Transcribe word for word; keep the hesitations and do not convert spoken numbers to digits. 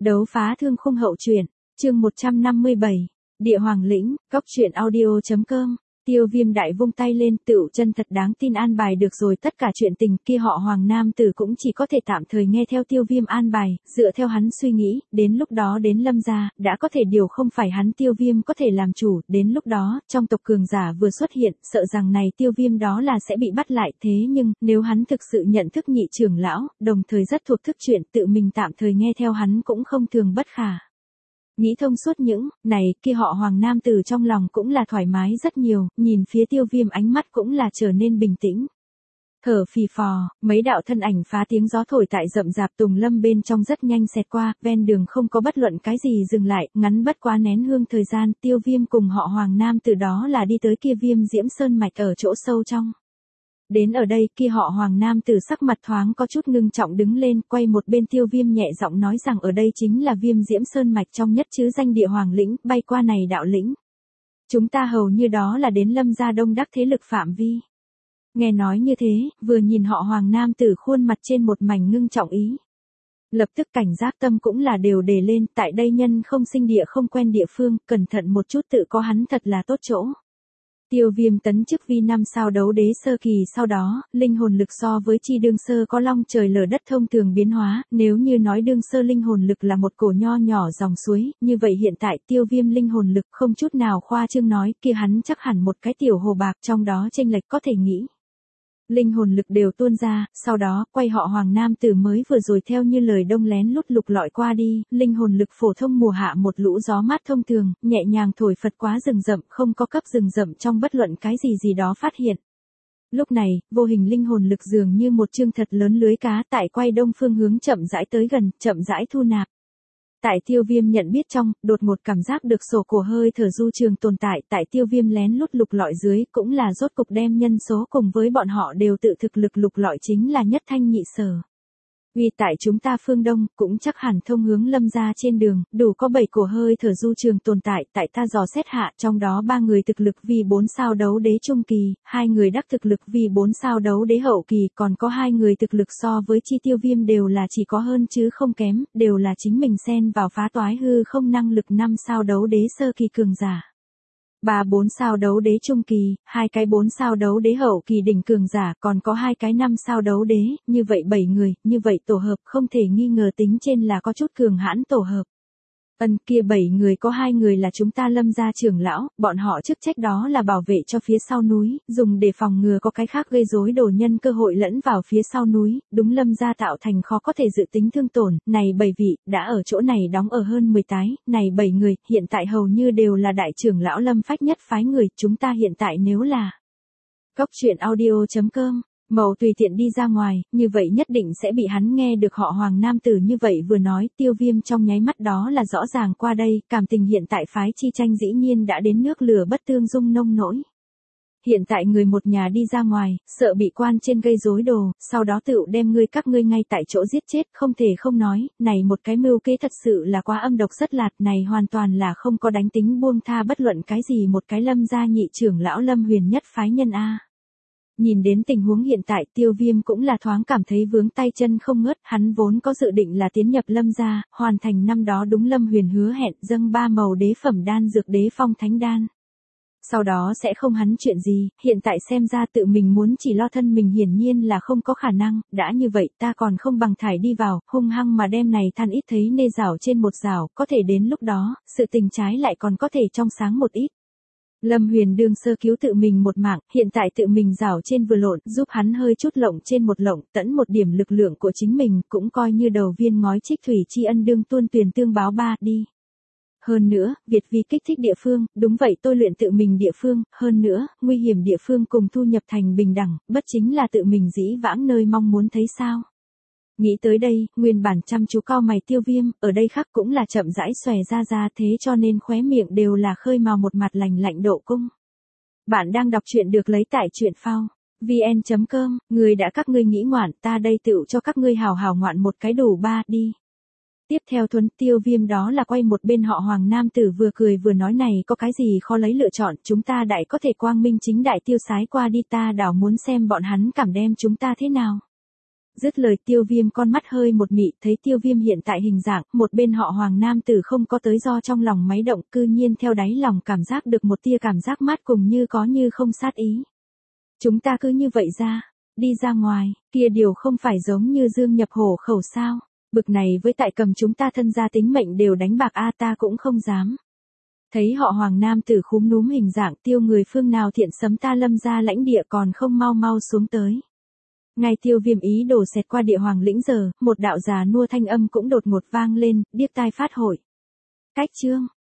Đấu phá thương khung hậu truyện, chương một trăm năm mươi bảy, Địa Hoàng Lĩnh, góc truyện audio.com. Tiêu Viêm đại vung tay lên, tựu chân thật đáng tin an bài được rồi, tất cả chuyện tình kia họ Hoàng Nam Tử cũng chỉ có thể tạm thời nghe theo Tiêu Viêm an bài, dựa theo hắn suy nghĩ, đến lúc đó đến Lâm gia, đã có thể điều không phải hắn Tiêu Viêm có thể làm chủ, đến lúc đó, trong tộc cường giả vừa xuất hiện, sợ rằng này Tiêu Viêm đó là sẽ bị bắt lại, thế nhưng, nếu hắn thực sự nhận thức nhị trưởng lão, đồng thời rất thuộc thức chuyện, tự mình tạm thời nghe theo hắn cũng không thường bất khả. Nghĩ thông suốt những, này, kia họ Hoàng Nam Tử trong lòng cũng là thoải mái rất nhiều, nhìn phía Tiêu Viêm ánh mắt cũng là trở nên bình tĩnh. Thở phì phò, mấy đạo thân ảnh phá tiếng gió thổi tại rậm rạp tùng lâm bên trong rất nhanh xẹt qua, ven đường không có bất luận cái gì dừng lại, ngắn bất quá nén hương thời gian, Tiêu Viêm cùng họ Hoàng Nam Tử đó là đi tới kia Viêm Diễm Sơn mạch ở chỗ sâu trong. Đến ở đây, kia họ Hoàng Nam Tử sắc mặt thoáng có chút ngưng trọng đứng lên, quay một bên Tiêu Viêm nhẹ giọng nói rằng ở đây chính là Viêm Diễm Sơn mạch trong nhất chứ danh Địa Hoàng Lĩnh, bay qua này đạo lĩnh. Chúng ta hầu như đó là đến Lâm gia đông đắc thế lực phạm vi. Nghe nói như thế, vừa nhìn họ Hoàng Nam Tử khuôn mặt trên một mảnh ngưng trọng ý. Lập tức cảnh giác tâm cũng là đều đề lên, tại đây nhân không sinh địa không quen địa phương, cẩn thận một chút tự có hắn thật là tốt chỗ. Tiêu Viêm tấn chức vi năm sao đấu đế sơ kỳ, sau đó, linh hồn lực so với chi đương sơ có long trời lở đất thông thường biến hóa, nếu như nói đương sơ linh hồn lực là một cổ nho nhỏ dòng suối, như vậy hiện tại Tiêu Viêm linh hồn lực không chút nào khoa trương nói, kia hắn chắc hẳn một cái tiểu hồ bạc trong đó chênh lệch có thể nghĩ. Linh hồn lực đều tuôn ra, sau đó, quay họ Hoàng Nam Tử mới vừa rồi theo như lời đông lén lút lục lọi qua đi, linh hồn lực phổ thông mùa hạ một lũ gió mát thông thường, nhẹ nhàng thổi phật quá rừng rậm, không có cấp rừng rậm trong bất luận cái gì gì đó phát hiện. Lúc này, vô hình linh hồn lực dường như một chương thật lớn lưới cá tại quay đông phương hướng chậm rãi tới gần, chậm rãi thu nạp. Tại Tiêu Viêm nhận biết trong, đột ngột cảm giác được sổ cổ hơi thở du trường tồn tại, tại Tiêu Viêm lén lút lục lọi dưới, cũng là rốt cục đem nhân số cùng với bọn họ đều tự thực lực lục lọi chính là nhất thanh nhị sở. Vì tại chúng ta phương Đông, cũng chắc hẳn thông hướng Lâm gia trên đường, đủ có bảy cổ hơi thở du trường tồn tại, tại ta dò xét hạ, trong đó ba người thực lực vì bốn sao đấu đế trung kỳ, hai người đắc thực lực vì bốn sao đấu đế hậu kỳ, còn có hai người thực lực so với chi Tiêu Viêm đều là chỉ có hơn chứ không kém, đều là chính mình xen vào phá toái hư không năng lực năm sao đấu đế sơ kỳ cường giả. Ba bốn sao đấu đế trung kỳ, hai cái bốn sao đấu đế hậu kỳ đỉnh cường giả, còn có hai cái năm sao đấu đế, như vậy bảy người, như vậy tổ hợp không thể nghi ngờ tính trên là có chút cường hãn tổ hợp. Ân kia bảy người có hai người là chúng ta Lâm gia trưởng lão, bọn họ chức trách đó là bảo vệ cho phía sau núi, dùng để phòng ngừa có cái khác gây rối đồ nhân cơ hội lẫn vào phía sau núi, đúng Lâm gia tạo thành khó có thể dự tính thương tổn, này bảy vị, đã ở chỗ này đóng ở hơn mười tái, này bảy người, hiện tại hầu như đều là đại trưởng lão Lâm phách nhất phái người, chúng ta hiện tại nếu là góc truyện audio.com. Mậu tùy tiện đi ra ngoài, như vậy nhất định sẽ bị hắn nghe được họ Hoàng Nam Tử như vậy vừa nói, Tiêu Viêm trong nháy mắt đó là rõ ràng qua đây, cảm tình hiện tại phái chi tranh dĩ nhiên đã đến nước lửa bất tương dung nông nỗi. Hiện tại người một nhà đi ra ngoài, sợ bị quan trên gây rối đồ, sau đó tự đem ngươi các ngươi ngay tại chỗ giết chết, không thể không nói, này một cái mưu kế thật sự là quá âm độc rất lạt, này hoàn toàn là không có đánh tính buông tha bất luận cái gì một cái Lâm gia nhị trưởng lão Lâm huyền nhất phái nhân A. Nhìn đến tình huống hiện tại Tiêu Viêm cũng là thoáng cảm thấy vướng tay chân không ngớt, hắn vốn có dự định là tiến nhập Lâm gia, hoàn thành năm đó đúng Lâm huyền hứa hẹn dâng ba màu đế phẩm đan dược đế phong thánh đan. Sau đó sẽ không hắn chuyện gì, hiện tại xem ra tự mình muốn chỉ lo thân mình hiển nhiên là không có khả năng, đã như vậy ta còn không bằng thải đi vào, hung hăng mà đem này than ít thấy nê rảo trên một rảo, có thể đến lúc đó, sự tình trái lại còn có thể trong sáng một ít. Lâm Huyền đương sơ cứu tự mình một mạng, hiện tại tự mình rảo trên vừa lộn, giúp hắn hơi chút lộng trên một lộng, tẫn một điểm lực lượng của chính mình, cũng coi như đầu viên ngói trích thủy tri ân đương tuôn tuyền tương báo ba đi. Hơn nữa, Việt vi kích thích địa phương, đúng vậy tôi luyện tự mình địa phương, hơn nữa, nguy hiểm địa phương cùng thu nhập thành bình đẳng, bất chính là tự mình dĩ vãng nơi mong muốn thấy sao. Nghĩ tới đây, nguyên bản chăm chú cao mày Tiêu Viêm, ở đây khác cũng là chậm rãi xòe ra ra thế cho nên khóe miệng đều là khơi màu một mặt lành lạnh độ cung. Bạn đang đọc truyện được lấy tại truyện phao, vn chấm com, người đã các ngươi nghĩ ngoạn, ta đây tựu cho các ngươi hào hào ngoạn một cái đủ ba đi. Tiếp theo Thuấn Tiêu Viêm đó là quay một bên họ Hoàng Nam Tử vừa cười vừa nói này có cái gì khó lấy lựa chọn, chúng ta đại có thể quang minh chính đại tiêu sái qua đi ta đảo muốn xem bọn hắn cảm đem chúng ta thế nào. Dứt lời Tiêu Viêm con mắt hơi một mị, thấy Tiêu Viêm hiện tại hình dạng, một bên họ Hoàng nam tử không có tới do trong lòng máy động, cư nhiên theo đáy lòng cảm giác được một tia cảm giác mát cùng như có như không sát ý. Chúng ta cứ như vậy ra, đi ra ngoài, kia điều không phải giống như dương nhập hổ khẩu sao, bực này với tại cầm chúng ta thân gia tính mệnh đều đánh bạc a ta cũng không dám. Thấy họ Hoàng nam tử khúm núm hình dạng Tiêu người phương nào thiện sấm ta lâm ra lãnh địa còn không mau mau xuống tới. Ngay Tiêu Viêm ý đổ xẹt qua địa hoàng lĩnh giờ, một đạo già nua thanh âm cũng đột ngột vang lên, điếc tai phát hội. Cách chương,